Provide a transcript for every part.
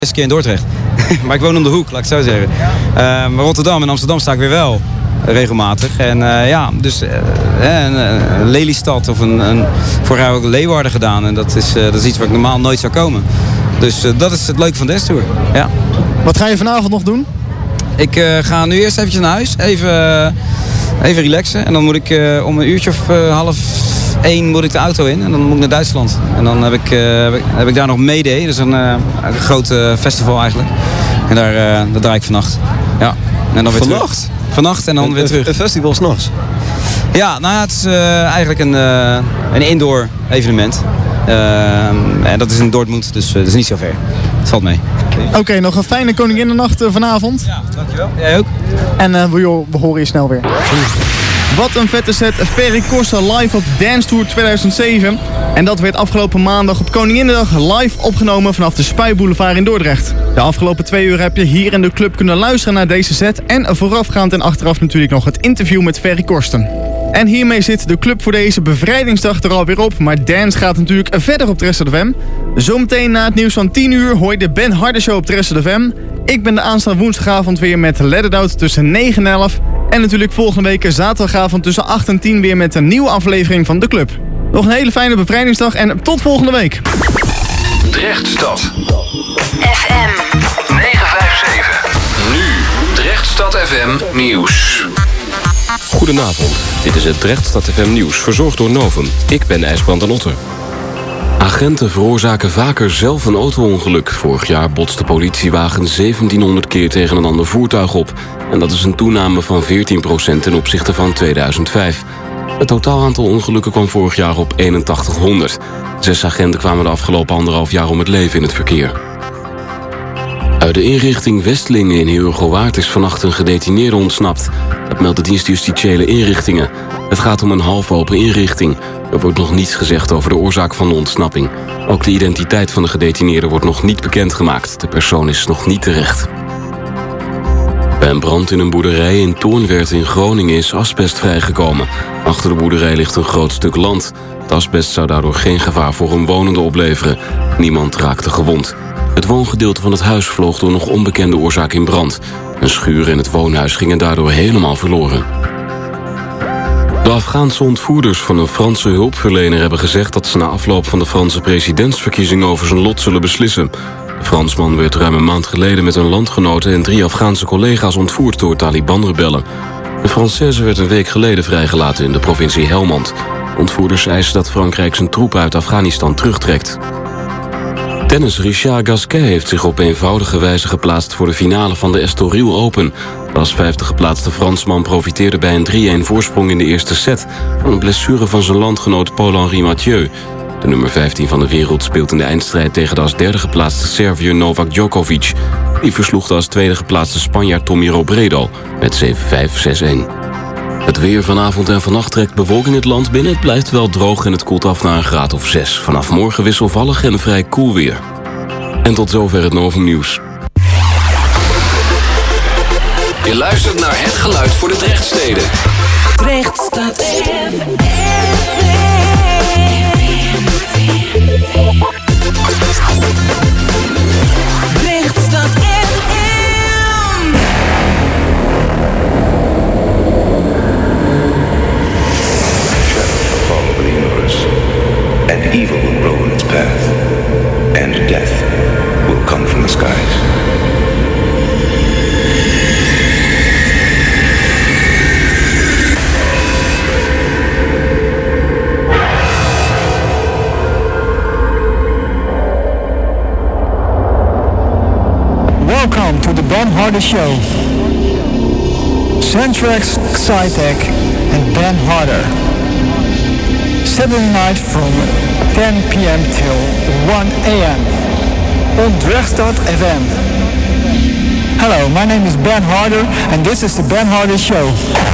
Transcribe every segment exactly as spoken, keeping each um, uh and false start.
Een keer in Dordrecht. Maar ik woon om de hoek, laat ik het zo zeggen. Uh, maar Rotterdam en Amsterdam sta ik weer wel regelmatig. En uh, ja, dus uh, een, een Lelystad of een, een vorig jaar ook Leeuwarden gedaan. En dat is, uh, dat is iets waar ik normaal nooit zou komen. Dus uh, dat is het leuke van de S-Tour. Ja. Wat ga je vanavond nog doen? Ik uh, ga nu eerst eventjes naar huis. Even, uh, even relaxen. En dan moet ik uh, om een uurtje of uh, half één moet ik de auto in. En dan moet ik naar Duitsland. En dan heb ik, uh, heb ik, heb ik daar nog Mayday. Dat is een, uh, een groot uh, festival eigenlijk. En daar, uh, daar draai ik vannacht. Ja. En dan weer vannacht? Terug. Vannacht en dan een, weer terug. Een festival 's nachts? Ja, nou ja, het is uh, eigenlijk een, uh, een indoor evenement. Uh, en dat is in Dortmund, dus uh, dat is niet zo ver. Het valt mee. Oké, okay, nog een fijne Koninginnennacht uh, vanavond. Ja, dankjewel. Jij ook. En uh, we, we horen je snel weer. Wat een vette set. Ferry Corsten live op Dance Tour tweeduizend zeven. En dat werd afgelopen maandag op Koninginnedag live opgenomen vanaf de Spuiboulevard in Dordrecht. De afgelopen twee uur heb je hier in de club kunnen luisteren naar deze set. En voorafgaand en achteraf natuurlijk nog het interview met Ferry Corsten. En hiermee zit de club voor deze bevrijdingsdag er alweer op. Maar dance gaat natuurlijk verder op Dresden F M. Zometeen na het nieuws van tien uur hoor je de Ben Harder Show op Dresden F M. Ik ben de aanstaande woensdagavond weer met Let It Out tussen negen en elf. En natuurlijk volgende week zaterdagavond tussen acht en tien weer met een nieuwe aflevering van de club. Nog een hele fijne bevrijdingsdag en tot volgende week. Drechtstad F M negen vijf zeven. Nu Drechtstad F M nieuws. Goedenavond, dit is het Drechtstad F M nieuws, verzorgd door Novum. Ik ben IJsbrand en Otter. Agenten veroorzaken vaker zelf een auto-ongeluk. Vorig jaar botst de politiewagen zeventienhonderd keer tegen een ander voertuig op. En dat is een toename van veertien procent ten opzichte van tweeduizend vijf. Het totaal aantal ongelukken kwam vorig jaar op eenentachtighonderd. Zes agenten kwamen de afgelopen anderhalf jaar om het leven in het verkeer. Uit de inrichting Westlingen in Heerhugowaard is vannacht een gedetineerde ontsnapt. Dat meldt de dienst Justitiële Inrichtingen. Het gaat om een halfopen inrichting. Er wordt nog niets gezegd over de oorzaak van de ontsnapping. Ook de identiteit van de gedetineerde wordt nog niet bekendgemaakt. De persoon is nog niet terecht. Bij een brand in een boerderij in Toornwerd in Groningen is asbest vrijgekomen. Achter de boerderij ligt een groot stuk land. Het asbest zou daardoor geen gevaar voor omwonenden opleveren. Niemand raakte gewond. Het woongedeelte van het huis vloog door nog onbekende oorzaak in brand. Een schuur en het woonhuis gingen daardoor helemaal verloren. De Afghaanse ontvoerders van een Franse hulpverlener hebben gezegd dat ze na afloop van de Franse presidentsverkiezingen over zijn lot zullen beslissen. De Fransman werd ruim een maand geleden met een landgenoten en drie Afghaanse collega's ontvoerd door Taliban-rebellen. De Française werd een week geleden vrijgelaten in de provincie Helmand. Ontvoerders eisen dat Frankrijk zijn troepen uit Afghanistan terugtrekt. Tennis Richard Gasquet heeft zich op eenvoudige wijze geplaatst voor de finale van de Estoril Open. De als vijfde geplaatste Fransman profiteerde bij een drie-een voorsprong in de eerste set van een blessure van zijn landgenoot Paul-Henri Mathieu. De nummer vijftien van de wereld speelt in de eindstrijd tegen de als derde geplaatste Serviër Novak Djokovic. Die versloeg de als tweede geplaatste Spanjaard Tommy Robredo met zeven vijf, zes-een. Het weer vanavond en vannacht trekt bewolking het land binnen. Het blijft wel droog en het koelt af naar een graad of zes. Vanaf morgen wisselvallig en vrij koel weer. En tot zover het Novum Nieuws. Je luistert naar het geluid voor de Drechtsteden. Drechtstad F M. Drechtstad F M. Shadow will fall over the universe, and evil will grow in its path, and death will come from the skies. Welcome to the Ben Harder Show. Centrex, Xytec, and Ben Harder. Saturday night from ten p.m. till one a.m. on Drechtstad F M. Hello, my name is Ben Harder, and this is the Ben Harder Show.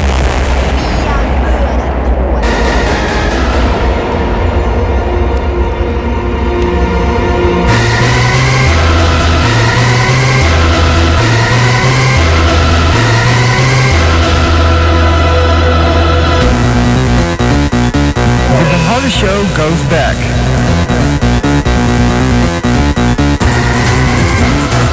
The show goes back.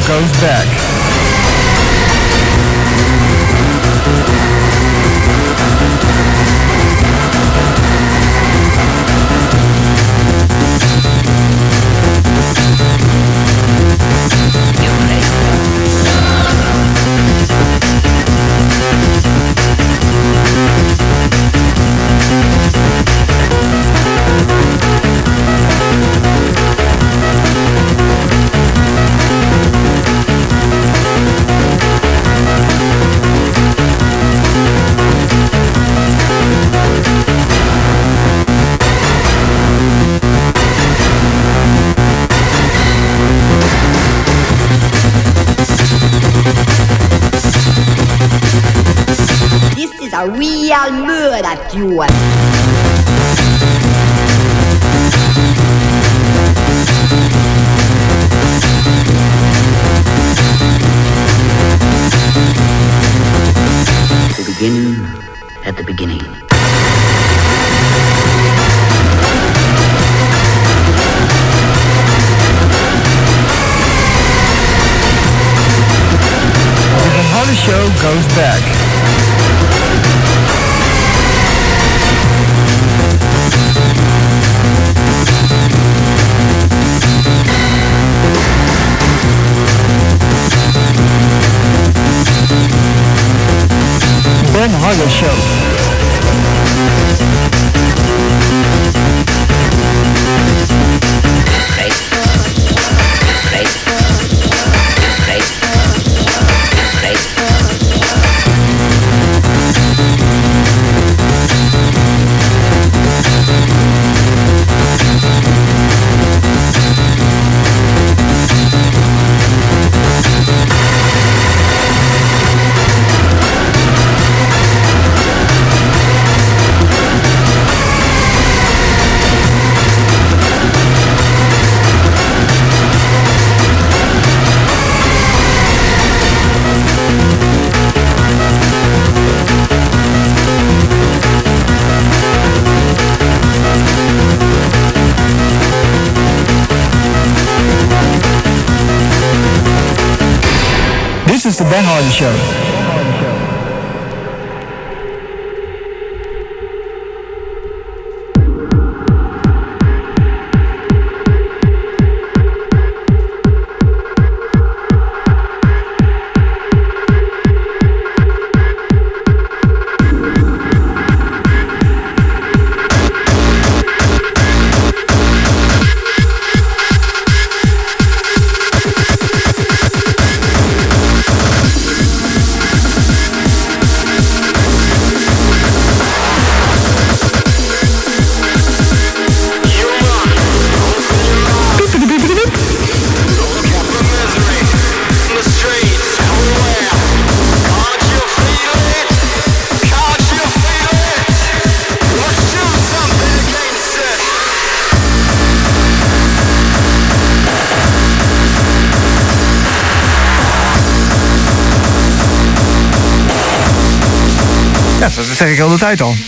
goes back. A real murder tune. The beginning at the beginning. The Harder Show goes back. Ben Harder Show. Great. Great. Great. Great. This is the Ben Harder Show. Ja, dat zeg ik al de tijd al.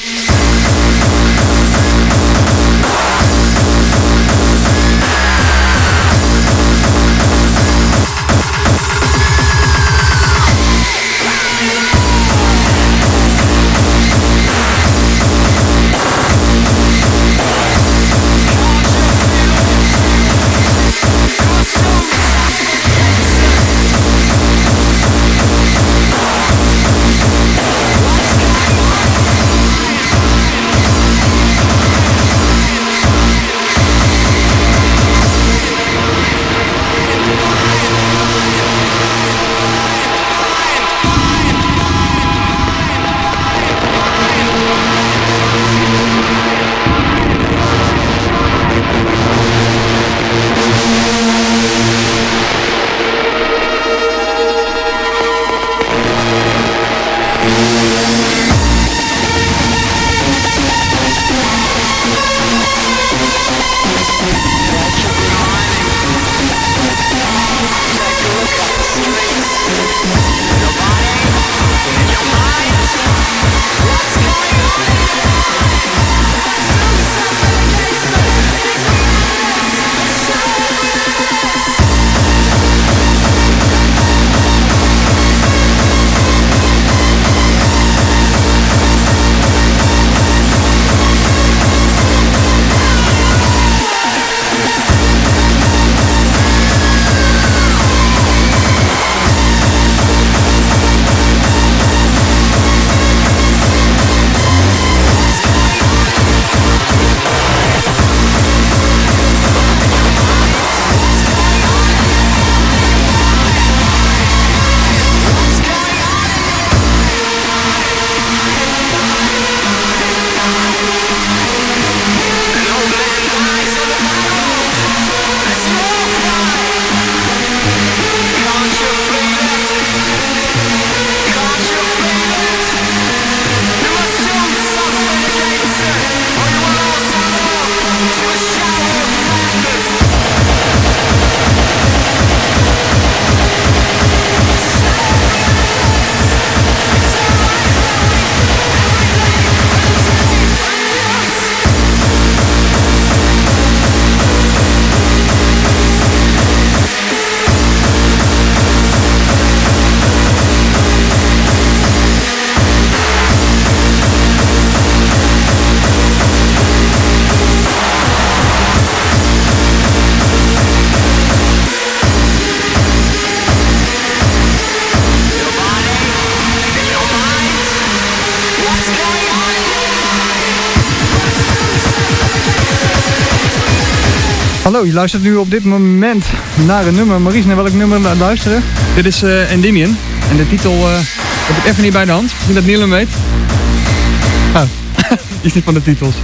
Hallo, je luistert nu op dit moment naar een nummer. Maurice, naar welk nummer luisteren? Dit is uh, Endymion. En de titel uh, heb ik even niet bij de hand. Misschien dat Niel hem weet. Oh, die is niet van de titels.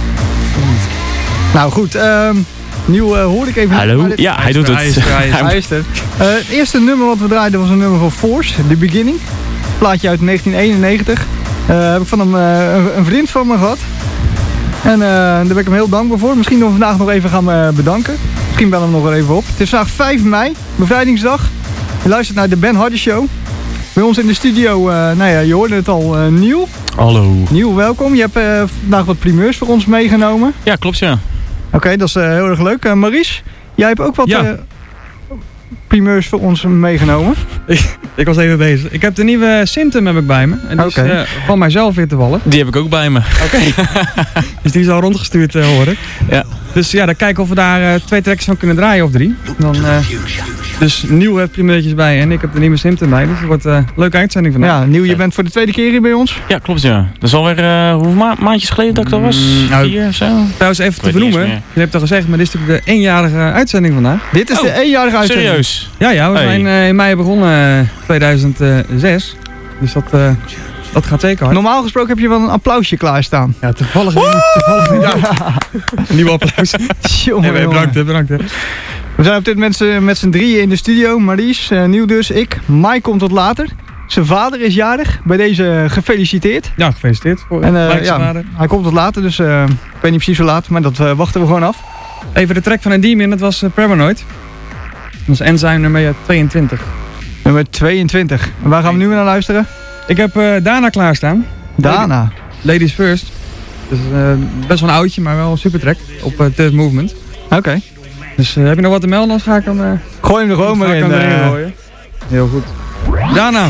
Nou goed, uh, Niel uh, hoorde ik even... Hallo? Dit... Ja, hij, hij doet er, het. Hij is er. Hij is er. hij is er. Uh, het eerste nummer wat we draaiden was een nummer van Force, The Beginning. Plaatje uit negentien eenennegentig. Uh, heb ik van hem uh, een, een vriend van me gehad. En uh, daar ben ik hem heel dankbaar voor. Misschien dat we vandaag nog even gaan uh, bedanken. Misschien bellen we hem nog wel even op. Het is vandaag vijf mei, bevrijdingsdag. Je luistert naar de Ben Hardy Show. Bij ons in de studio, uh, nou ja, je hoorde het al, uh, Niel. Hallo. Niel, welkom. Je hebt uh, vandaag wat primeurs voor ons meegenomen. Ja, klopt ja. Oké, okay, dat is uh, heel erg leuk. Uh, Maurice, jij hebt ook wat ja. uh, primeurs voor ons meegenomen. ik, ik was even bezig. Ik heb de nieuwe Symptom heb ik bij me. En die okay. is uh, van mijzelf weer te vallen. Die heb ik ook bij me. Oké. Okay. Dus die is al rondgestuurd, uh, hoor ik. Ja. Dus ja, dan kijken of we daar uh, twee tracks van kunnen draaien of drie. Dan, uh, dus Nieuw heeft primeurtjes bij en ik heb de nieuwe Symptom bij. Dus het wordt een uh, leuke uitzending vandaag. Ja, Nieuw, je bent voor de tweede keer hier bij ons. Ja, klopt ja. Dat is alweer uh, hoeveel ma maandjes geleden dat ik dat was? Mm, nou, Vier of zo? Trouwens even te vernoemen. Je hebt al gezegd, maar dit is natuurlijk de eenjarige uitzending vandaag. Dit is oh, de eenjarige uitzending. Serieus? Ja, ja. We hey. zijn uh, in mei begonnen uh, tweeduizend zes. Dus dat... Uh, Dat gaat zeker hard. Normaal gesproken heb je wel een applausje klaarstaan. Ja, toevallig niet. Toevallig niet. Ja. Een nieuw applaus. Jongen, nee, bedankt, hè, bedankt. Hè. We zijn op dit moment met z'n drieën in de studio. Maurice, uh, Nieuw dus, ik. Mike komt tot later. Zijn vader is jarig. Bij deze gefeliciteerd. Ja, gefeliciteerd. Voor en, uh, ja, hij komt tot later, dus uh, ik weet niet precies hoe laat, maar dat uh, wachten we gewoon af. Even de track van Endymion, dat was uh, Paranoid. Dat is Enzyme nummer tweeëntwintig. Nummer tweeëntwintig. En waar gaan we nu naar luisteren? Ik heb uh, Dana klaarstaan. Dana? Ladies First. Dus uh, best wel een oudje, maar wel een super track op uh, Third Movement. Oké. Okay. Dus uh, heb je nog wat te melden? Dan ga ik hem... Uh, Gooi hem er gewoon maar in. Uh, gooien. Heel goed. Dana.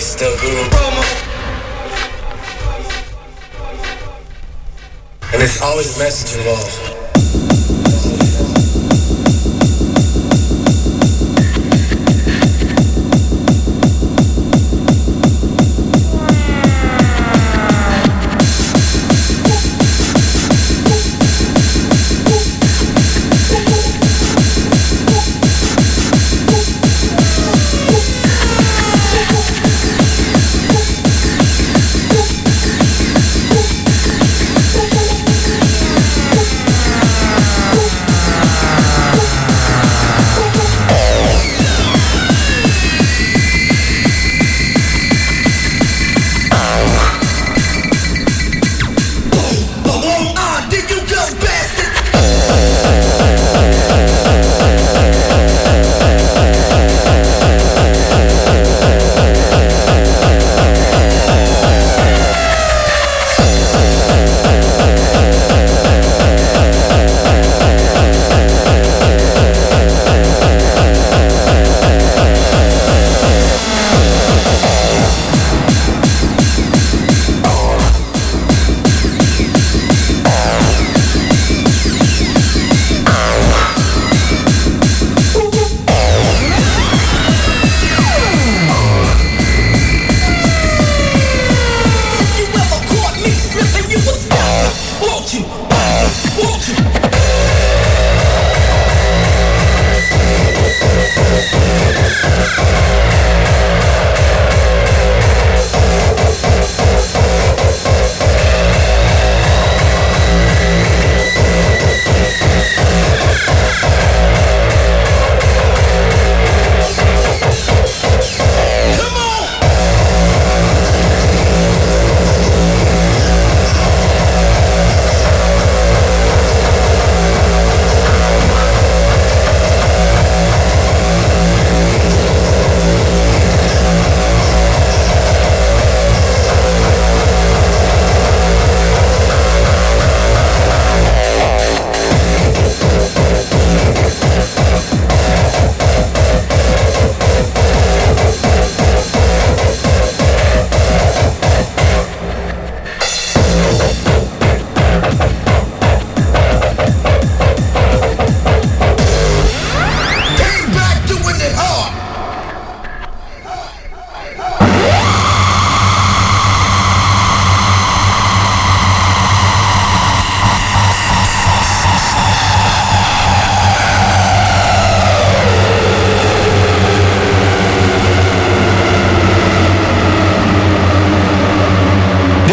And it's always a message involved.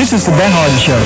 This is the Ben Hardy Show.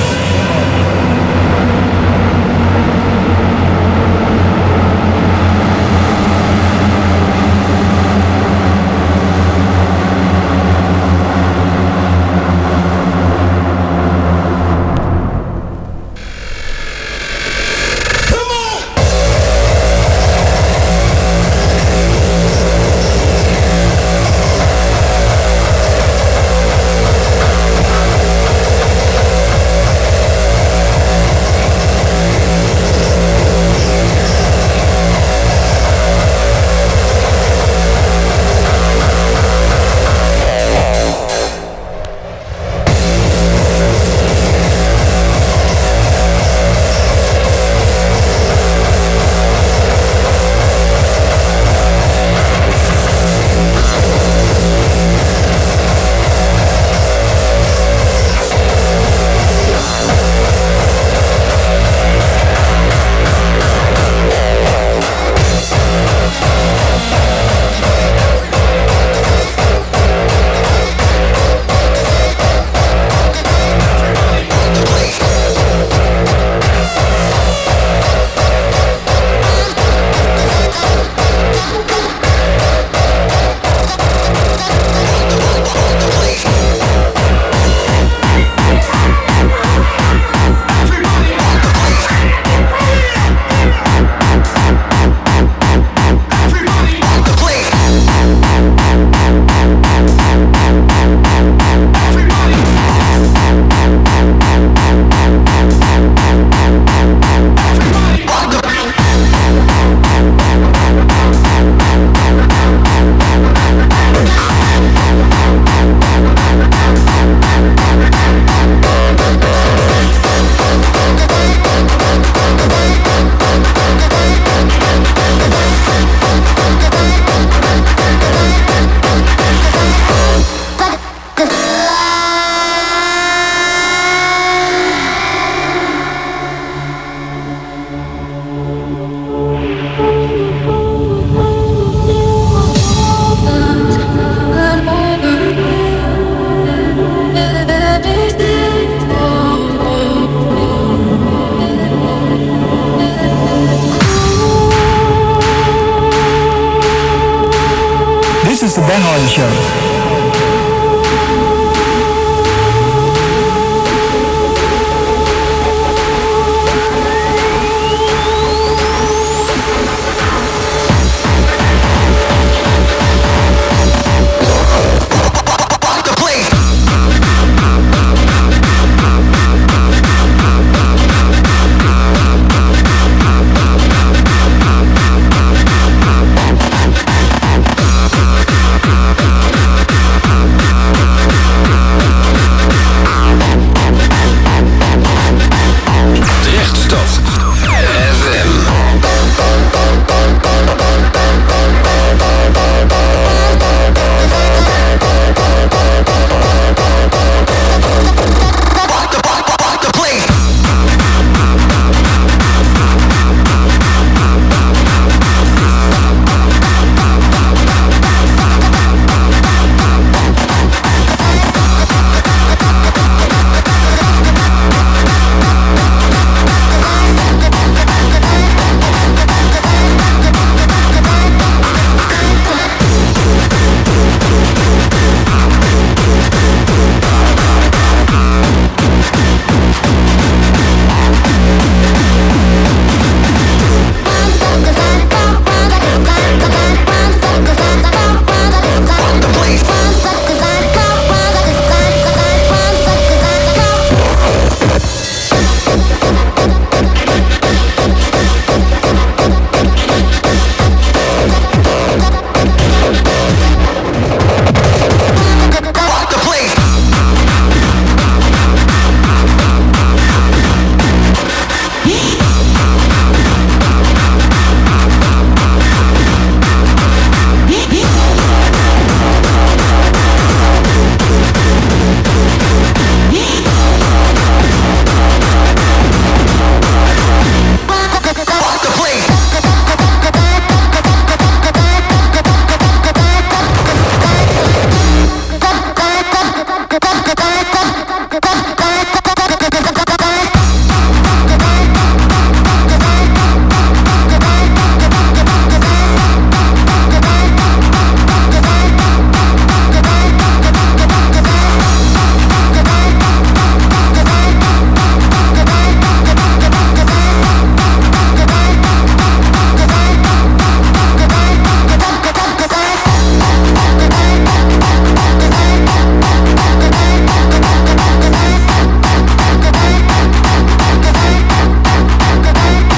This is the Ben Hardy Show.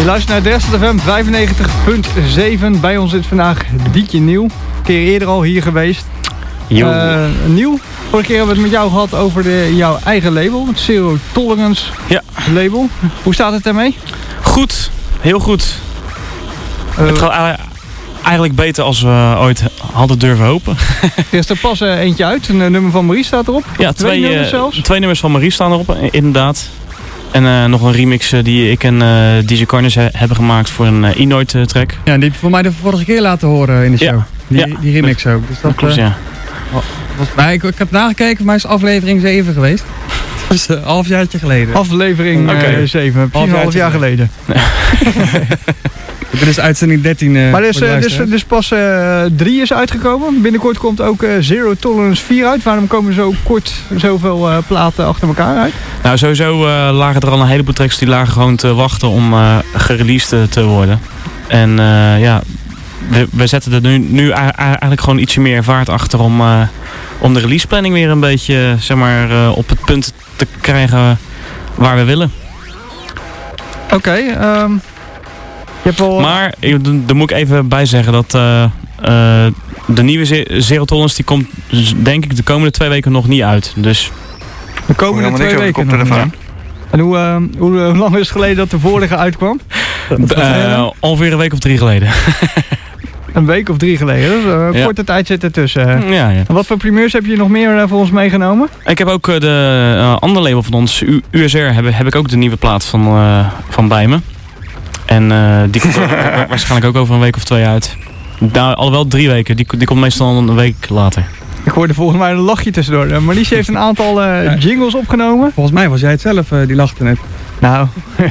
Je luistert naar Dresden F M vijfennegentig punt zeven. Bij ons zit vandaag Dietje Nieuw. Een keer eerder al hier geweest. Uh, Nieuw, vorige keer hebben we het met jou gehad over de, jouw eigen label. Het Zero Tolerance ja. label. Hoe staat het ermee? Goed, heel goed. Uh, het gaat eigenlijk beter als we ooit hadden durven hopen. Er is er pas uh, eentje uit. Een uh, nummer van Marie staat erop. Ja, twee, twee nummers zelfs. Twee nummers van Marie staan erop, inderdaad. En uh, nog een remix uh, die ik en uh, D J Corners he hebben gemaakt voor een uh, Inoid uh, track. Ja, die heb je voor mij de vorige keer laten horen in de show. Ja. Die, ja. die remix ook. Dus dat klopt, uh, ja. Was, maar ik, ik heb nagekeken, voor mij is aflevering zeven geweest. Dat is een halfjaartje geleden. Aflevering uh, okay. zeven, precies een half jaar geleden. Dit is uitzending dertien. Uh, maar dus, dus, dus pas uh, drie is uitgekomen. Binnenkort komt ook uh, Zero Tolerance vier uit. Waarom komen zo kort zoveel uh, platen achter elkaar uit? Nou, sowieso uh, lagen er al een heleboel tracks die lagen gewoon te wachten om uh, gereleased te worden. En uh, ja, we, we zetten er nu, nu eigenlijk gewoon ietsje meer vaart achter om, uh, om de releaseplanning weer een beetje zeg maar, uh, op het punt te krijgen waar we willen. Oké, okay, um... Al... Maar, daar moet ik even bij zeggen dat uh, uh, de nieuwe Zero Tolerance die komt denk ik de komende twee weken nog niet uit. Dus... De komende twee weken nog, ja. En hoe, uh, hoe, hoe lang is het geleden dat de vorige uitkwam? Uh, ongeveer een week of drie geleden. Een week of drie geleden, dus een ja. korte tijd zit ertussen. Ja, ja. En wat voor primeurs heb je nog meer uh, voor ons meegenomen? Ik heb ook uh, de uh, andere label van ons, U S R, heb, heb ik ook de nieuwe plaat van, uh, van bij me. En uh, die komt waarschijnlijk ook over een week of twee uit. Nou, al wel drie weken. Die, die komt meestal een week later. Ik hoorde volgens mij een lachje tussendoor. Uh, Marlies heeft een aantal uh, ja. jingles opgenomen. Volgens mij was jij het zelf, uh, die lachte net. Nou.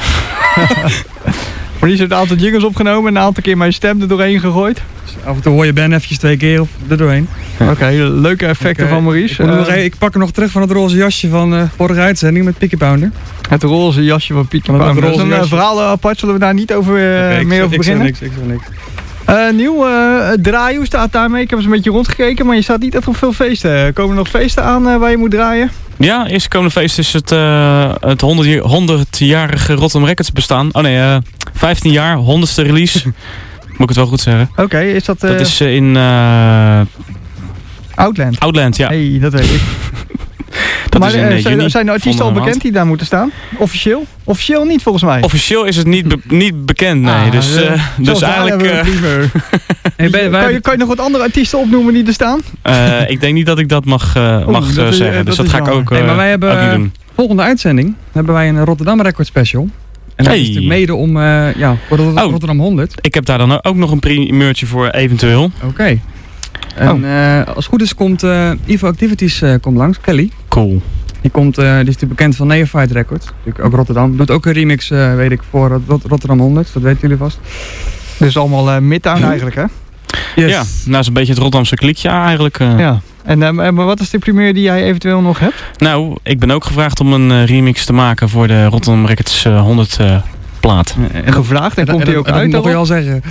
Marlies heeft een aantal jingles opgenomen en een aantal keer mijn stem er doorheen gegooid. Dus af en toe hoor je Ben eventjes twee keer of er doorheen. Oké, okay, leuke effecten ik, uh, van Maurice. Ik, uh, nog even, ik pak er nog terug van het roze jasje van uh, vorige uitzending met Picky Pounder. Het roze jasje van Picky Pounder. Dat is een uh, verhaal apart, zullen we daar niet over, uh, okay, meer over beginnen? Ik zeg niks, ik zeg niks. Uh, nieuw, uh, draaien, hoe staat daarmee? Ik heb eens een beetje rondgekeken, maar je staat niet echt op veel feesten. Komen er nog feesten aan uh, waar je moet draaien? Ja, eerste komende feest is het, uh, het honderdjarige Rotterdam Records bestaan. Oh nee, uh, vijftien jaar, honderdste release. Moet ik het wel goed zeggen. Oké, okay, is dat... Uh... Dat is uh, in... Uh... Outland? Outland, ja. Hey, dat weet ik. Dat maar is in, uh, zijn, juni, zijn de artiesten al bekend die daar moeten staan? Officieel? Officieel niet volgens mij. Officieel is het niet, be niet bekend, nee. Ah, dus, uh, dus eigenlijk... Uh, hey, ben, kan, je, kan je nog wat andere artiesten opnoemen die er staan? Uh, ik denk niet dat ik dat mag, uh, mag Oeh, dat zeggen. Is, dus dat, dat ga ik ook, uh, hey, maar wij hebben, ook niet doen. Volgende uitzending hebben wij een Rotterdam Record Special. En dat hey. is natuurlijk mede om, uh, ja, voor de oh, Rotterdam honderd. Ik heb daar dan ook nog een primeurtje voor eventueel. Oké. Okay. En oh. uh, als het goed is komt uh, Ivo Activities uh, komt langs, Kelly. Cool. Die, komt, uh, die is natuurlijk bekend van Neophyte Records. Natuurlijk ook Rotterdam. Doet ook een remix, uh, weet ik, voor Rot Rotterdam honderd. Dat weten jullie vast. Dus allemaal uh, Midtown eigenlijk, hè? Yes. Ja, nou is een beetje het Rotterdamse kliekje eigenlijk. Uh. Ja. En uh, maar wat is de primeur die jij eventueel nog hebt? Nou, ik ben ook gevraagd om een uh, remix te maken voor de Rotterdam Records uh, honderd uh, plaat. En gevraagd en, en komt hij ook en, uit? Dat mag je al zeggen.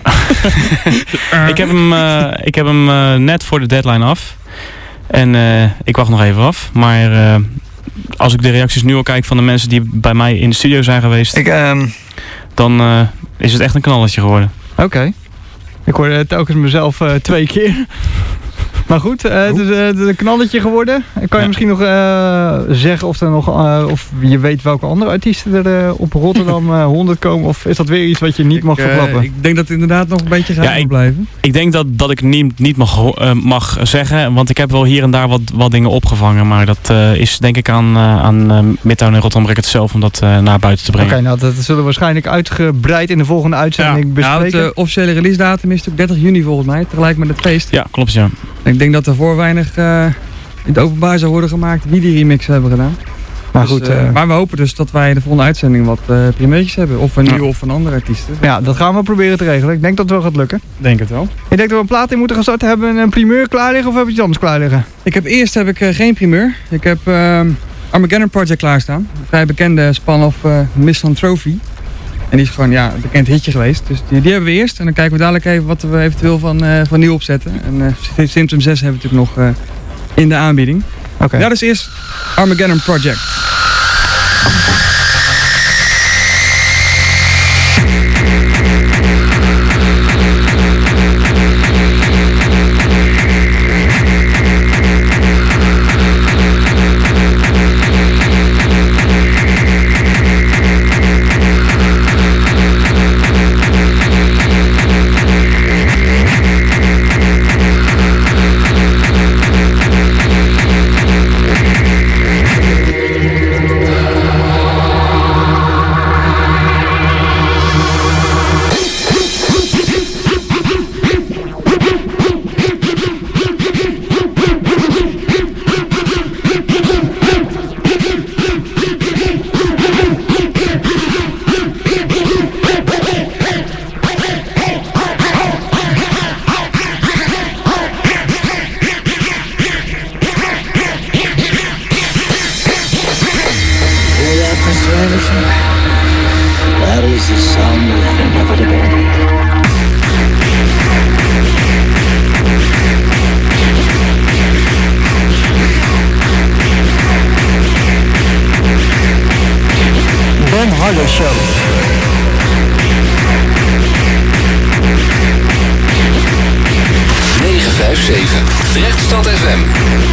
ik heb hem, uh, ik heb hem uh, net voor de deadline af. En uh, ik wacht nog even af. Maar uh, als ik de reacties nu al kijk van de mensen die bij mij in de studio zijn geweest. Ik, um... Dan uh, is het echt een knalletje geworden. Oké. Okay. Ik hoorde telkens mezelf uh, twee keer. Maar goed, uh, het, is, uh, het is een knalletje geworden. Kan je ja. misschien nog uh, zeggen of, er nog, uh, of je weet welke andere artiesten er uh, op Rotterdam uh, honderd komen? Of is dat weer iets wat je niet mag ik, verklappen? Uh, ik denk dat het inderdaad nog een beetje gaat ja, blijven. Ik denk dat, dat ik niet, niet mag, uh, mag zeggen. Want ik heb wel hier en daar wat, wat dingen opgevangen. Maar dat uh, is denk ik aan, uh, aan uh, Midtown en Rotterdam Records zelf om dat uh, naar buiten te brengen. Oké, okay, nou dat zullen we waarschijnlijk uitgebreid in de volgende uitzending ja. bespreken. Nou, het uh, officiële release datum is natuurlijk dertig juni volgens mij. Tegelijk met het feest. Ja, klopt ja. Ik denk dat er voor weinig uh, in het openbaar zou worden gemaakt wie die remix hebben gedaan. Maar, dus, goed, uh, uh, maar we hopen dus dat wij de volgende uitzending wat uh, primeurtjes hebben. Of van ja. nieuwe of van andere artiesten. Ja, dat gaan we proberen te regelen. Ik denk dat het wel gaat lukken. Denk het wel. Ik denk dat we een plaat in moeten gaan starten. Hebben we een primeur klaar liggen of hebben we iets anders klaar liggen? Ik heb eerst heb ik uh, geen primeur. Ik heb uh, Armageddon Project klaarstaan. Een vrij bekende spin-off uh, Misanthropy. En die is gewoon ja, een bekend hitje geweest. Dus die, die hebben we eerst. En dan kijken we dadelijk even wat we eventueel van, uh, van nieuw opzetten. En uh, Symptom zes hebben we natuurlijk nog uh, in de aanbieding. Oké. Okay. Ja, dus eerst Armageddon Project. negen vijf zeven, Drechtstad F M.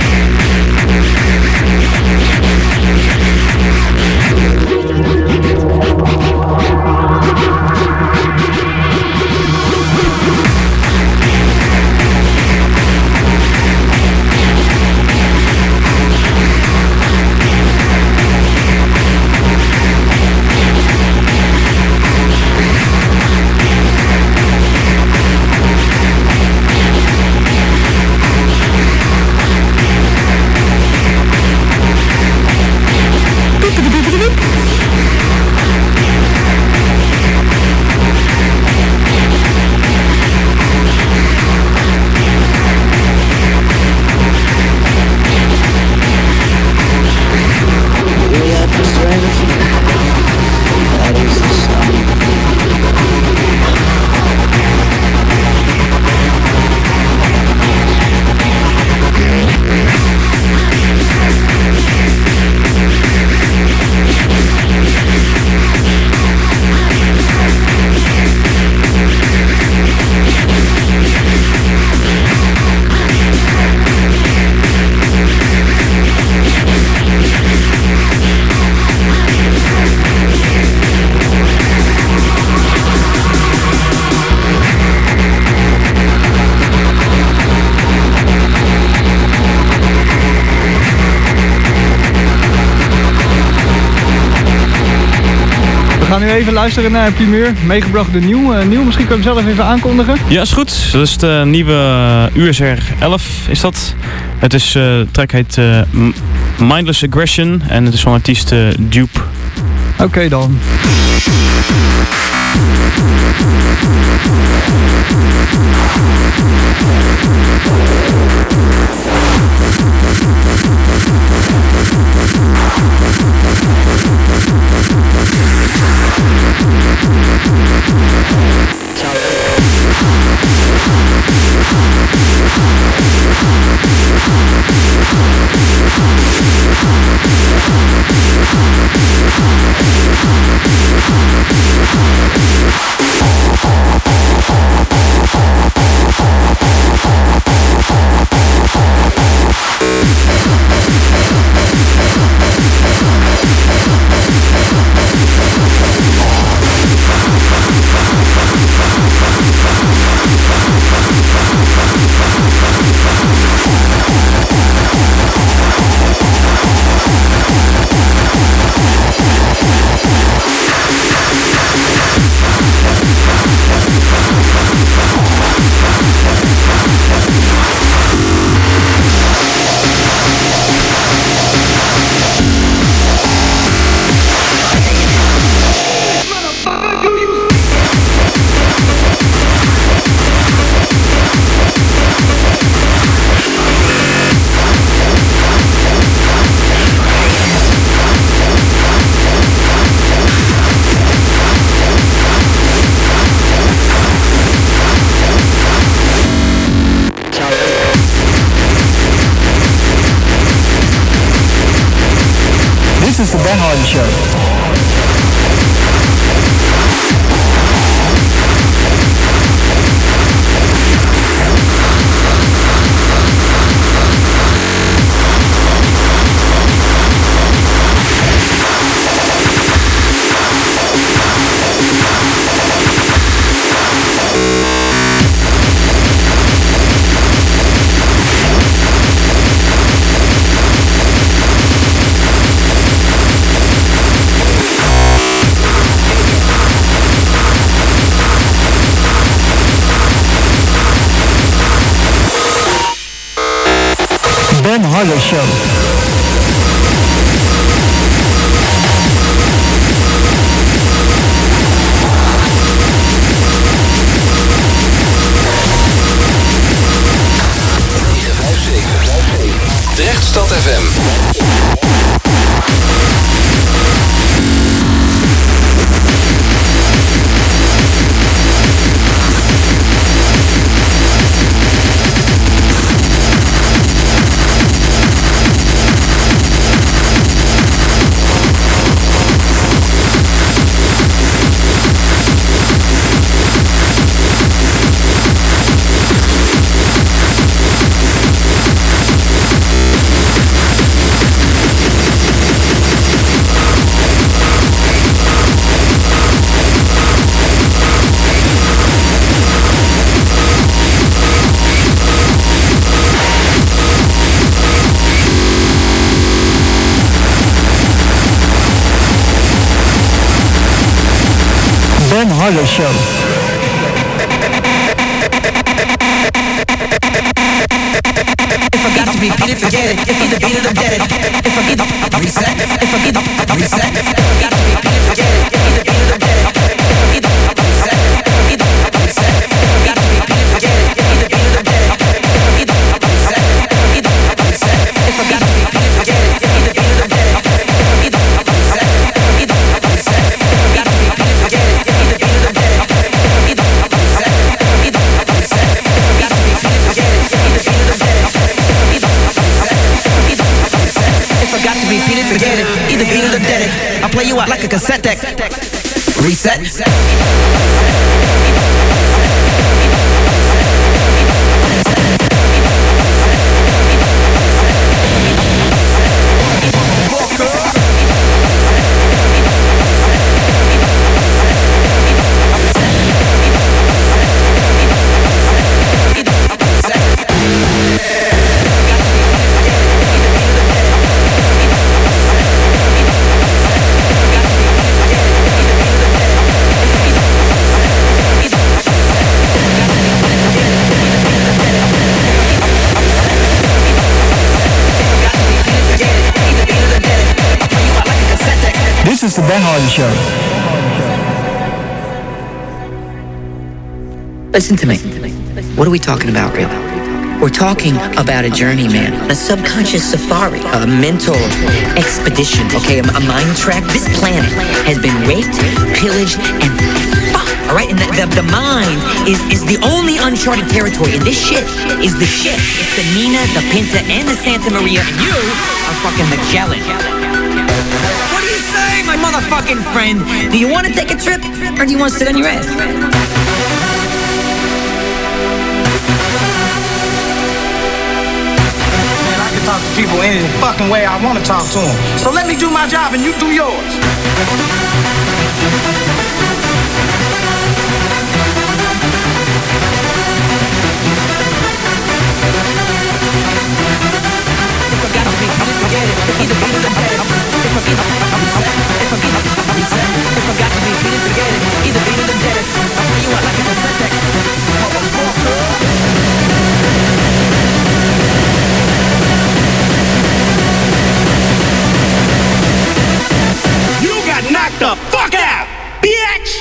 We gaan nu even luisteren naar Primeur, meegebracht door Nieuw. Uh, Nieuw, misschien kun je hem zelf even aankondigen. Ja, is goed. Dat is de nieuwe U S R elf, is dat. Het is, uh, de track heet uh, Mindless Aggression en het is van artiest uh, Dupe. Oké okay, dan. This is the Ben Hardy Show. Ben Hardy Show. Drechtstad F M. Ben Harder Show. If I got to repeat it, forget it. If either beat it or dead it. If I get up, reset. If I get up, reset. If I got to repeat it, forget it. If either beat it or dead it. If I get up, reset. If I get up, reset. If I got to repeat it, forget it. If either beat it or dead it. If I get up, reset. If I get up, reset. If I got to repeat it, forget it. If either beat it or dead it. If I get up, reset. If I get up, reset. If I got to repeat it, forget it. If either beat it or dead it. If I get up, reset. If I get up, reset. If I got to repeat it, forget it. If either beat it or dead it. If I got to repeat it, forget it. Either beat it or dead it. I'll play you out like a cassette deck. Reset. This is the Ben Harder Show. Listen to me. What are we talking about, really? We're talking about a journey, man. A subconscious safari. A mental expedition, okay? A, a mind track. This planet has been raped, pillaged, and fucked, all right? And the, the, the mind is, is the only uncharted territory. And this shit is the ship. It's the Nina, the Pinta, and the Santa Maria. And you are fucking Magellan. What are you saying, my motherfucking friend? Do you want to take a trip, or do you want to sit on your ass? Talk to people any fucking way I want to talk to them. So let me do my job and you do yours. If I got to repeat it, forget it. Either beat it or dead it. If I get up, I'm reset. If I get up, I'm reset. If I got to repeat it, forget it. Either beat it or dead it. I'll play you out like a cassette deck. You got knocked the fuck out, bitch!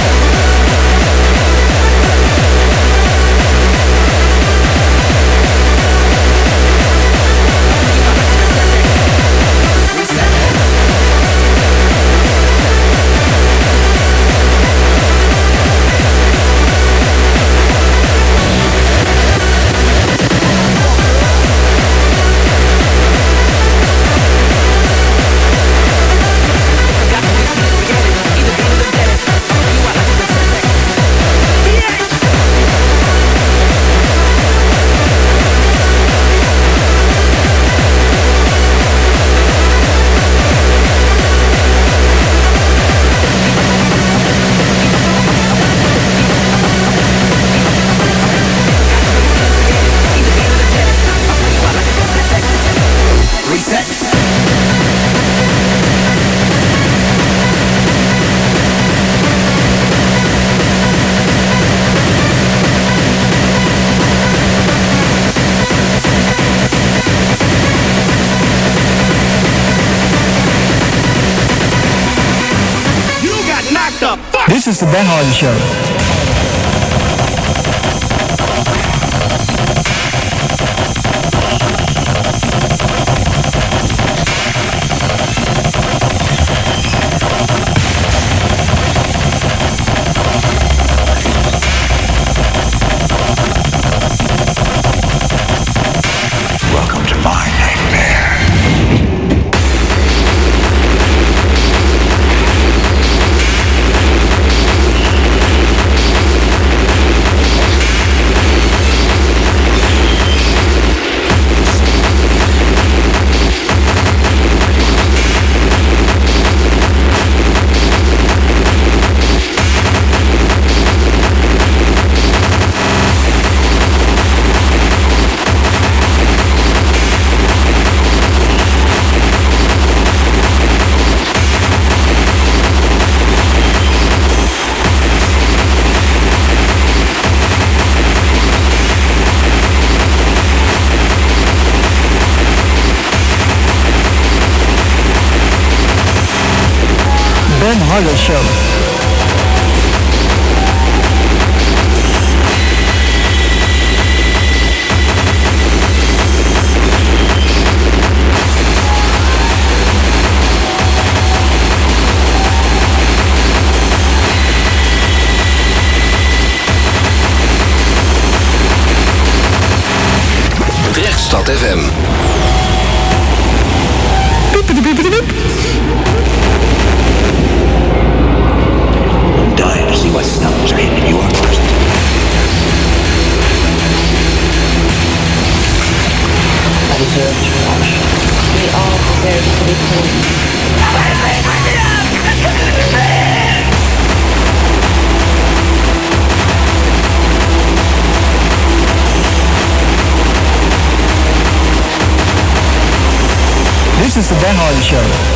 This is the Ben Harder Show. Welcome to my nightmare. Harder Show. Drechtstad F M. I'm dying to see what snuffles are hitting your person. I deserve to watch. We all deserve to be cool. This is the Ben Hardy Show.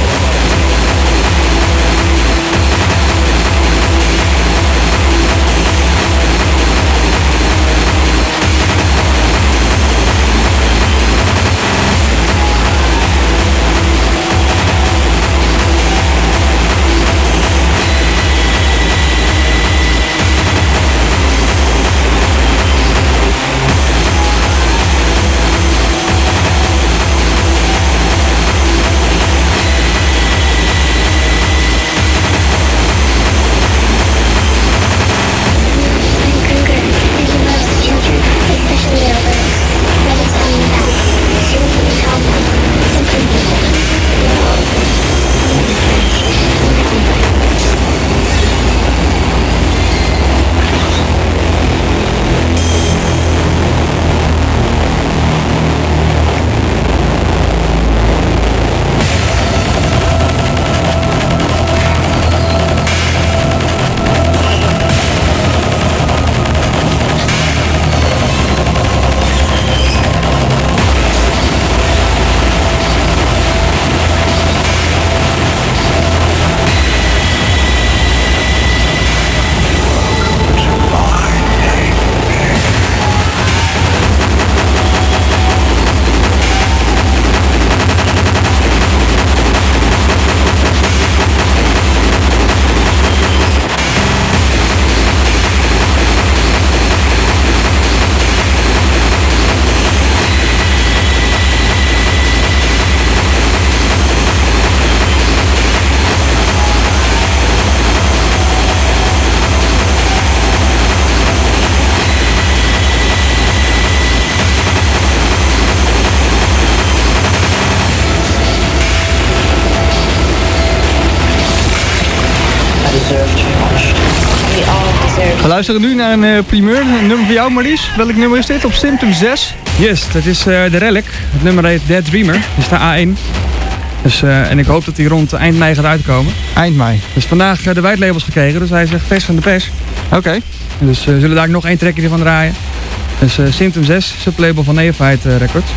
We luisteren nu naar een uh, primeur, een nummer voor jou Maurice. Welk nummer is dit? Op Symptom zes? Yes, dat is uh, de Relic. Het nummer heet Dead Dreamer. Dat is de A één. Dus, uh, en ik hoop dat hij rond eind mei gaat uitkomen. Eind mei. Dus vandaag uh, de white labels gekregen, dus hij is echt vers van de pers. Oké. Okay. Dus we uh, zullen daar nog één trackje van draaien. Dus uh, Symptom zes, sublabel van Neophyte uh, Records.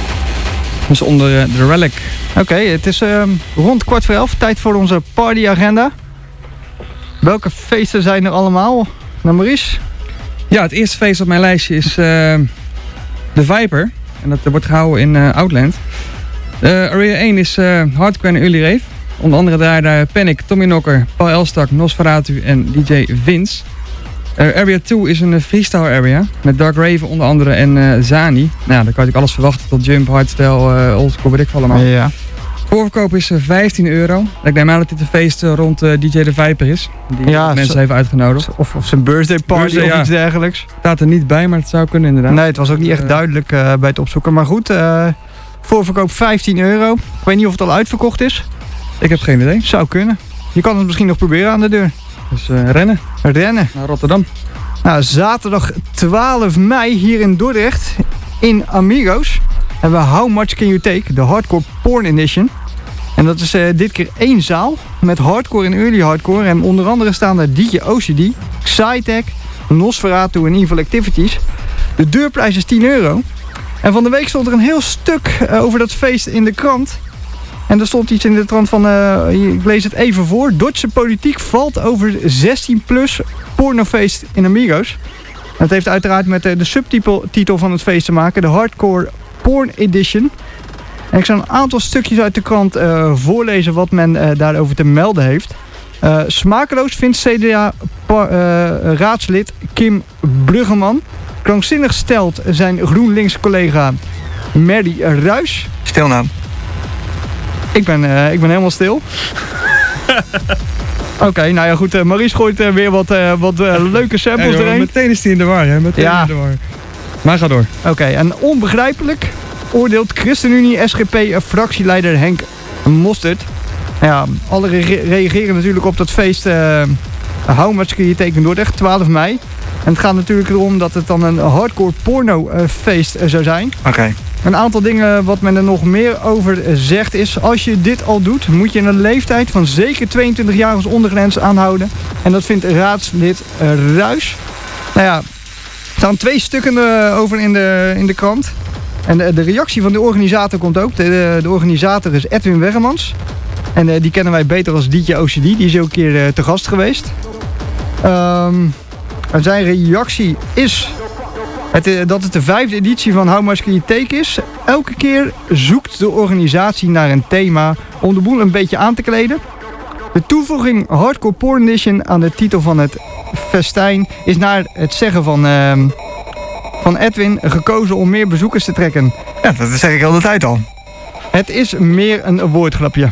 Dus onder uh, de Relic. Oké, okay, het is uh, rond kwart voor elf. Tijd voor onze partyagenda. Welke feesten zijn er allemaal? Nou Maurice? Ja, het eerste feest op mijn lijstje is uh, de Viper. En dat uh, wordt gehouden in uh, Outland. Uh, Area één is uh, Hardcore en Early Rave. Onder andere daar, daar Panic, Tommy Knocker, Paul Elstak, Nosferatu en D J Vince. Uh, area twee is een uh, freestyle area. Met Dark Raven onder andere en uh, Zani. Nou, daar kan je alles verwachten tot jump, hardstyle, uh, oldschool, weet ik veel allemaal. Ja. Voorverkoop is uh, vijftien euro. Ik neem aan dat dit een feest uh, rond uh, D J de Viper is. Die ja, mensen zo, heeft uitgenodigd. Of, of zijn birthday party birthday, of ja. iets dergelijks. Staat er niet bij, maar het zou kunnen inderdaad. Nee, het was ook niet echt uh, duidelijk uh, bij het opzoeken. Maar goed, uh, voorverkoop vijftien euro. Ik weet niet of het al uitverkocht is. Ik heb geen idee. Zou kunnen. Je kan het misschien nog proberen aan de deur. Dus uh, rennen. Rennen. Naar Rotterdam. Nou, zaterdag twaalf mei hier in Dordrecht in Amigos hebben we How Much Can You Take, de Hardcore Porn Edition. En dat is uh, dit keer één zaal met hardcore en early hardcore. En onder andere staan daar D J O C D, Psytech, Nosferatu en Evil Activities. De deurprijs is tien euro. En van de week stond er een heel stuk uh, over dat feest in de krant. En er stond iets in de trant van, uh, ik lees het even voor. Duitse politiek valt over zestien plus pornofeest in Amigos. Dat heeft uiteraard met uh, de subtitel van het feest te maken. De Hardcore Porn Edition. En ik zal een aantal stukjes uit de krant uh, voorlezen wat men uh, daarover te melden heeft. Uh, smakeloos vindt C D A-raadslid uh, Kim Bruggeman. Krankzinnig stelt zijn GroenLinks-collega Mary Ruijs. Stil nou. Ik ben, uh, ik ben helemaal stil. Oké, okay, nou ja goed. Uh, Maurice gooit uh, weer wat, uh, wat uh, leuke samples hey, erin. Meteen is hij in de war, hè? Meteen ja. in de war. Maar ga door. Oké, okay, en onbegrijpelijk oordeelt ChristenUnie S G P-fractieleider Henk Mostert. Ja, alle re reageren natuurlijk op dat feest uh, How Much Can You Take in Dordrecht, twaalf mei. En het gaat natuurlijk erom dat het dan een hardcore porno uh, feest uh, zou zijn. Oké. Okay. Een aantal dingen wat men er nog meer over zegt is, als je dit al doet, moet je een leeftijd van zeker tweeëntwintig jaar als ondergrens aanhouden. En dat vindt raadslid uh, Ruijs. Nou ja, er staan twee stukken uh, over in de, in de krant. En de, de reactie van de organisator komt ook. De, de, de organisator is Edwin Weggemans. En uh, die kennen wij beter als D J O C D. Die is ook een keer uh, te gast geweest. Um, en zijn reactie is het, uh, dat het de vijfde editie van How Much Can You Take is. Elke keer zoekt de organisatie naar een thema om de boel een beetje aan te kleden. De toevoeging Hardcore Porn Edition aan de titel van het festijn is naar het zeggen van, uh, van Edwin gekozen om meer bezoekers te trekken. Ja, dat zeg ik al de tijd al. Het is meer een woordgrapje.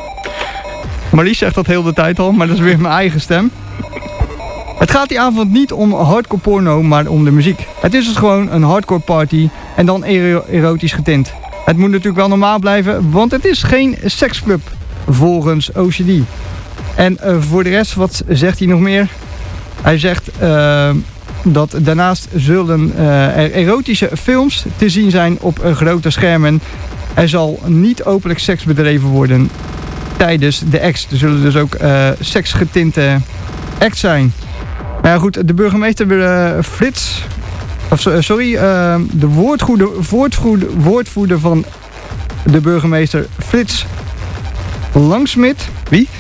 Marlies zegt dat heel de tijd al, maar dat is weer mijn eigen stem. Het gaat die avond niet om hardcore porno, maar om de muziek. Het is dus gewoon een hardcore party en dan ero erotisch getint. Het moet natuurlijk wel normaal blijven, want het is geen seksclub, volgens O C D. En uh, voor de rest, wat zegt hij nog meer? Hij zegt uh, dat daarnaast zullen uh, er erotische films te zien zijn op uh, grote schermen. Er zal niet openlijk seks bedreven worden tijdens de acts. Er zullen dus ook uh, seksgetinte acts zijn. Nou ja goed, de burgemeester uh, Frits... Of, sorry, uh, de woordvoerder, woordvoerder, woordvoerder van de burgemeester Frits Langsmit... Wie?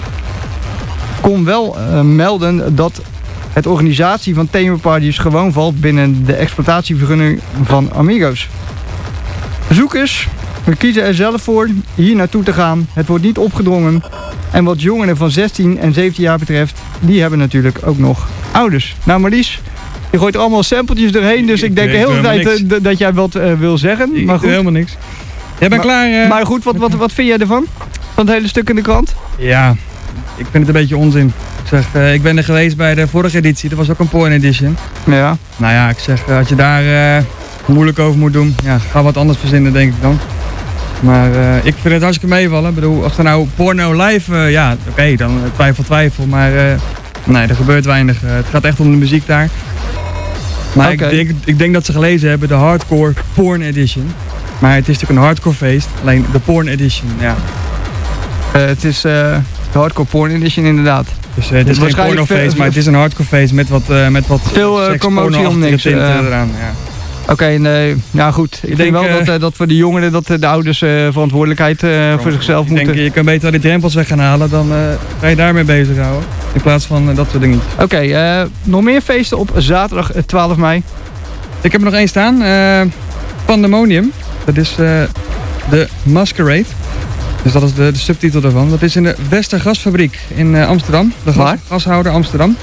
Kon wel uh, melden dat het organisatie van themaparties gewoon valt binnen de exploitatievergunning van Amigos. Bezoekers, we kiezen er zelf voor hier naartoe te gaan. Het wordt niet opgedrongen. En wat jongeren van zestien en zeventien jaar betreft, die hebben natuurlijk ook nog ouders. Nou Marlies, je gooit er allemaal sampletjes doorheen, dus ik, ik denk de hele tijd uh, dat jij wat uh, wil zeggen. Ik maar goed. doe helemaal niks. Jij bent maar, klaar? Uh, maar goed, wat, wat, wat vind jij ervan? Van het hele stuk in de krant? Ja, ik vind het een beetje onzin. Ik zeg, uh, ik ben er geweest bij de vorige editie, dat was ook een porn edition. Ja. Nou ja, ik zeg, uh, als je daar uh, moeilijk over moet doen, ja, ga wat anders verzinnen denk ik dan. Maar uh, ik vind het hartstikke meevallen. Ik bedoel, als er nou porno live, uh, ja, oké, okay, dan uh, twijfel, twijfel. Maar uh, nee, er gebeurt weinig. Uh, het gaat echt om de muziek daar. Maar okay. ik, denk, ik denk dat ze gelezen hebben, de Hardcore Porn Edition. Maar het is natuurlijk een hardcore feest, alleen de Porn Edition, ja. Uh, het is uh, de Hardcore Porn Edition inderdaad. Dus uh, het is geen pornofeest, maar het is een hardcore feest met wat, uh, met wat veel uh, commotie om niks. Uh, eraan, ja. Oké, okay, nee, ja goed. Ik, ik denk wel uh, dat, uh, dat voor de jongeren dat uh, de ouders uh, verantwoordelijkheid uh, voor zichzelf ik moeten. Denk, je kan beter die drempels weg gaan halen, dan uh, ga je daarmee bezighouden. In plaats van uh, dat soort dingen. Oké, okay, uh, nog meer feesten op zaterdag twaalf mei. Ik heb er nog één staan. Uh, Pandemonium. Dat is uh, de Masquerade. Dus dat is de, de subtitel daarvan. Dat is in de Westergasfabriek in uh, Amsterdam. De gas, gashouder Amsterdam.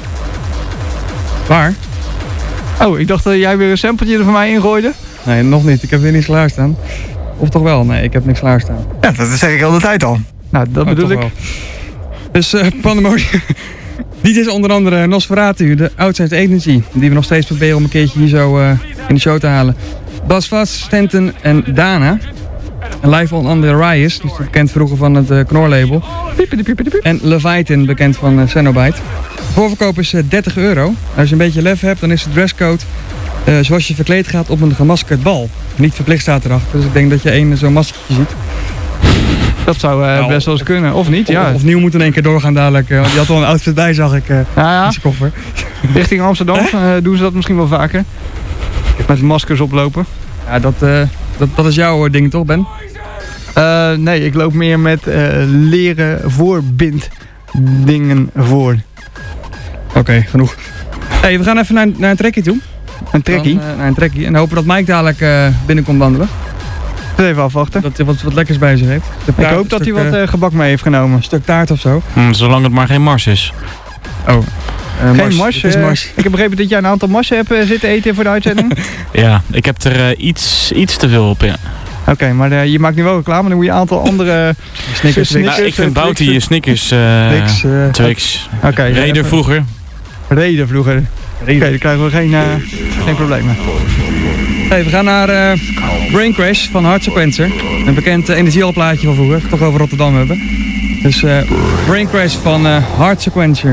Waar? Oh, ik dacht dat jij weer een sampletje er voor mij ingooide. Nee, nog niet. Ik heb weer niks klaarstaan. Of toch wel? Nee, ik heb niks klaarstaan. Ja, dat zeg ik al de tijd al. Nou, dat oh, bedoel ik. Wel. Dus uh, Pandemonium. Dit is onder andere Nosferatu, de Outside Agency. Die we nog steeds proberen om een keertje hier zo uh, in de show te halen. Bas Vaz, Stanton en Dana. En live on Under Riot, die is bekend vroeger van het uh, Knorr-label. En Leviathan, bekend van uh, Cenobite. De voorverkoop is uh, dertig euro. Als je een beetje lef hebt, dan is de dresscode uh, zoals je verkleed gaat op een gemaskerd bal. Niet verplicht staat erachter, dus ik denk dat je één zo'n maskertje ziet. Dat zou uh, nou, best wel eens kunnen, of niet? Ja. Of, of nieuw moet in één keer doorgaan dadelijk. Uh, want je had wel een outfit bij, zag ik, uh, ja, ja. in zijn koffer. Richting Amsterdam uh, doen ze dat misschien wel vaker. Met maskers oplopen. Ja, dat, uh, dat, dat is jouw uh, ding toch, Ben? Uh, nee, ik loop meer met uh, leren voorbinddingen voor. Oké, okay, genoeg. Hey, we gaan even naar, naar een trekkie toe. Een trekkie? Dan, uh, naar een trekkie. En hopen dat Mike dadelijk uh, binnenkomt wandelen. Even afwachten. Dat hij wat, wat lekkers bij zich heeft. Ik hoop dat hij wat uh, gebak mee heeft genomen. Een stuk taart of zo. Mm, zolang het maar geen mars is. Oh. Uh, Geen mars. mars. Het is Uh, mars. ik heb begrepen dat jij een aantal marsen hebt uh, zitten eten voor de uitzending. Ja, ik heb er uh, iets, iets te veel op, ja. Oké, okay, maar uh, je maakt nu wel reclame. Dan moet je een aantal andere... Snickers, Snickers nou, ik vind Bounty, Snickers, uh, Twix. Uh, Twix. Oké. Okay, Raider ja, vroeger. Raider vroeger. Oké, okay, dan krijgen we geen, uh, geen problemen. Hey, we gaan naar uh, Brain Crash van Heart Sequencer. Een bekend uh, energiealplaatje van vroeger. Toch over Rotterdam hebben. Dus uh, Brain Crash van uh, Heart Sequencer.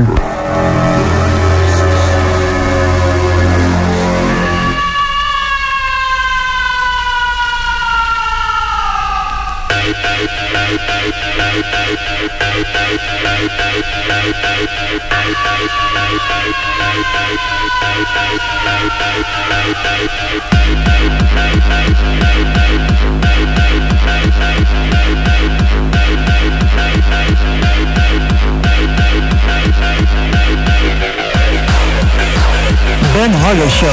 Ben Harder Show.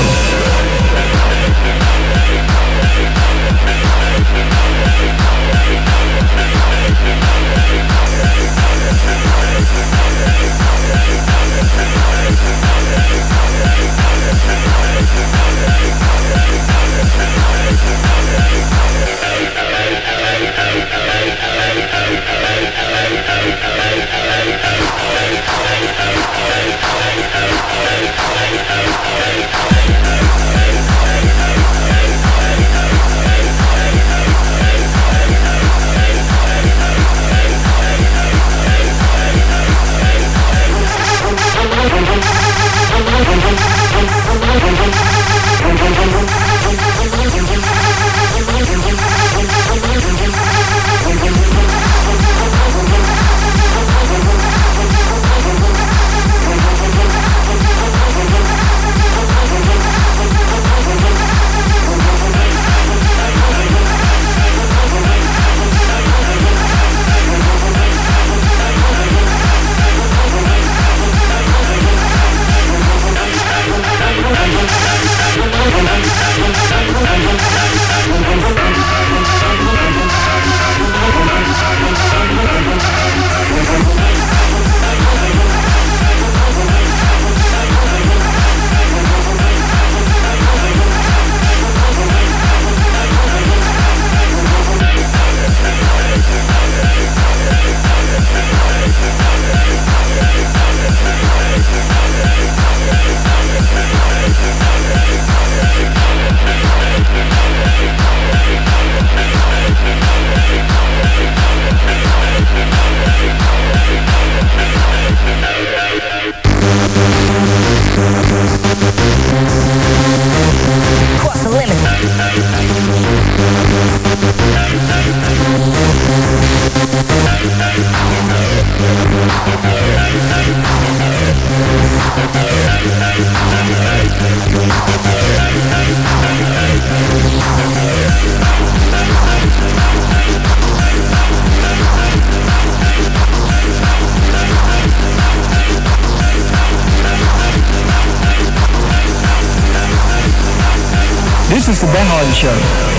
This is the Ben Harder Show.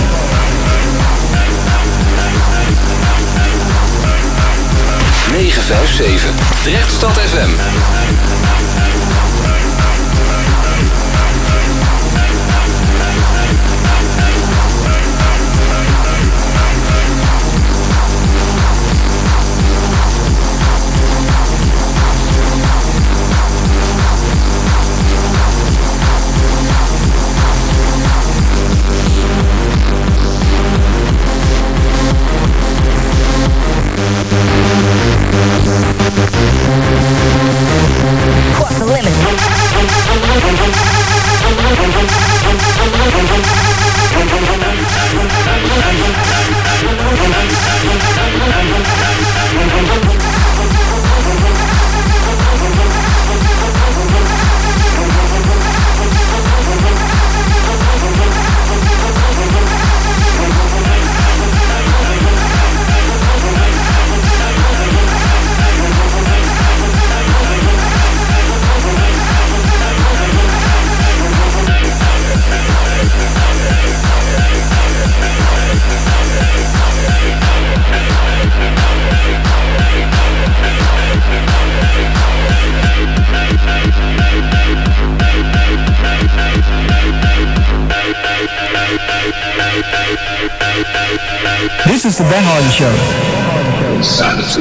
negen vijf zeven Drechtstad F M. We'll be right back. This is the Ben Hardy Show. Insanity.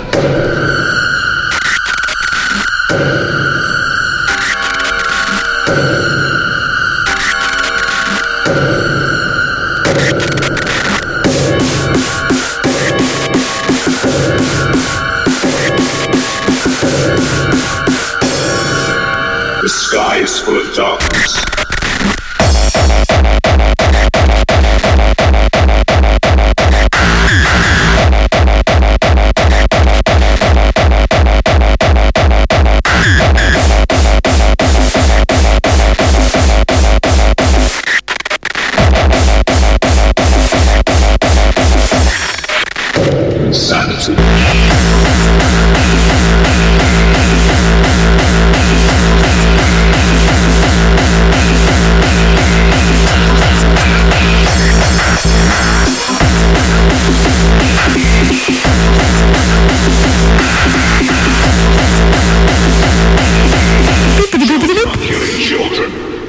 The sky is full of darkness. Insanity. Killing children.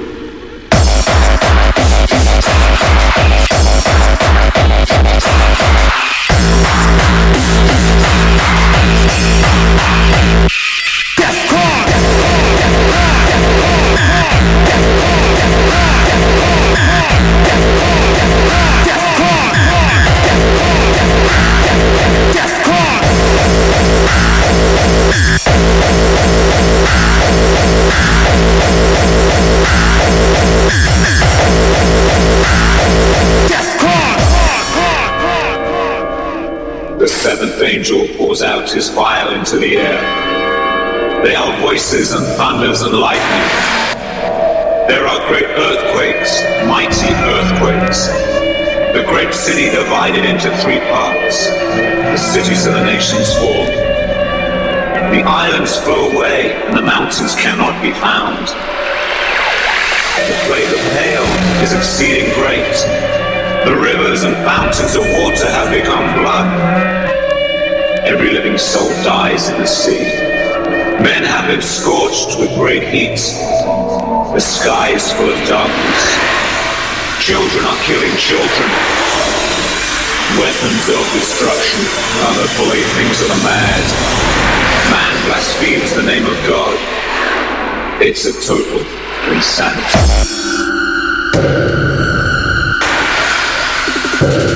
The seventh angel pours out his vial into the air. They are voices and thunders and lightning. There are great earthquakes, mighty earthquakes. The great city divided into three parts. The cities of the nations fall. The islands flow away and the mountains cannot be found. The plague of hail is exceeding great. The rivers and fountains of water have become blood. Every living soul dies in the sea. Men have been scorched with great heat. The sky is full of darkness. Children are killing children. Weapons of destruction are the playthings of the mad. Man blasphemes the name of God. It's a total insanity.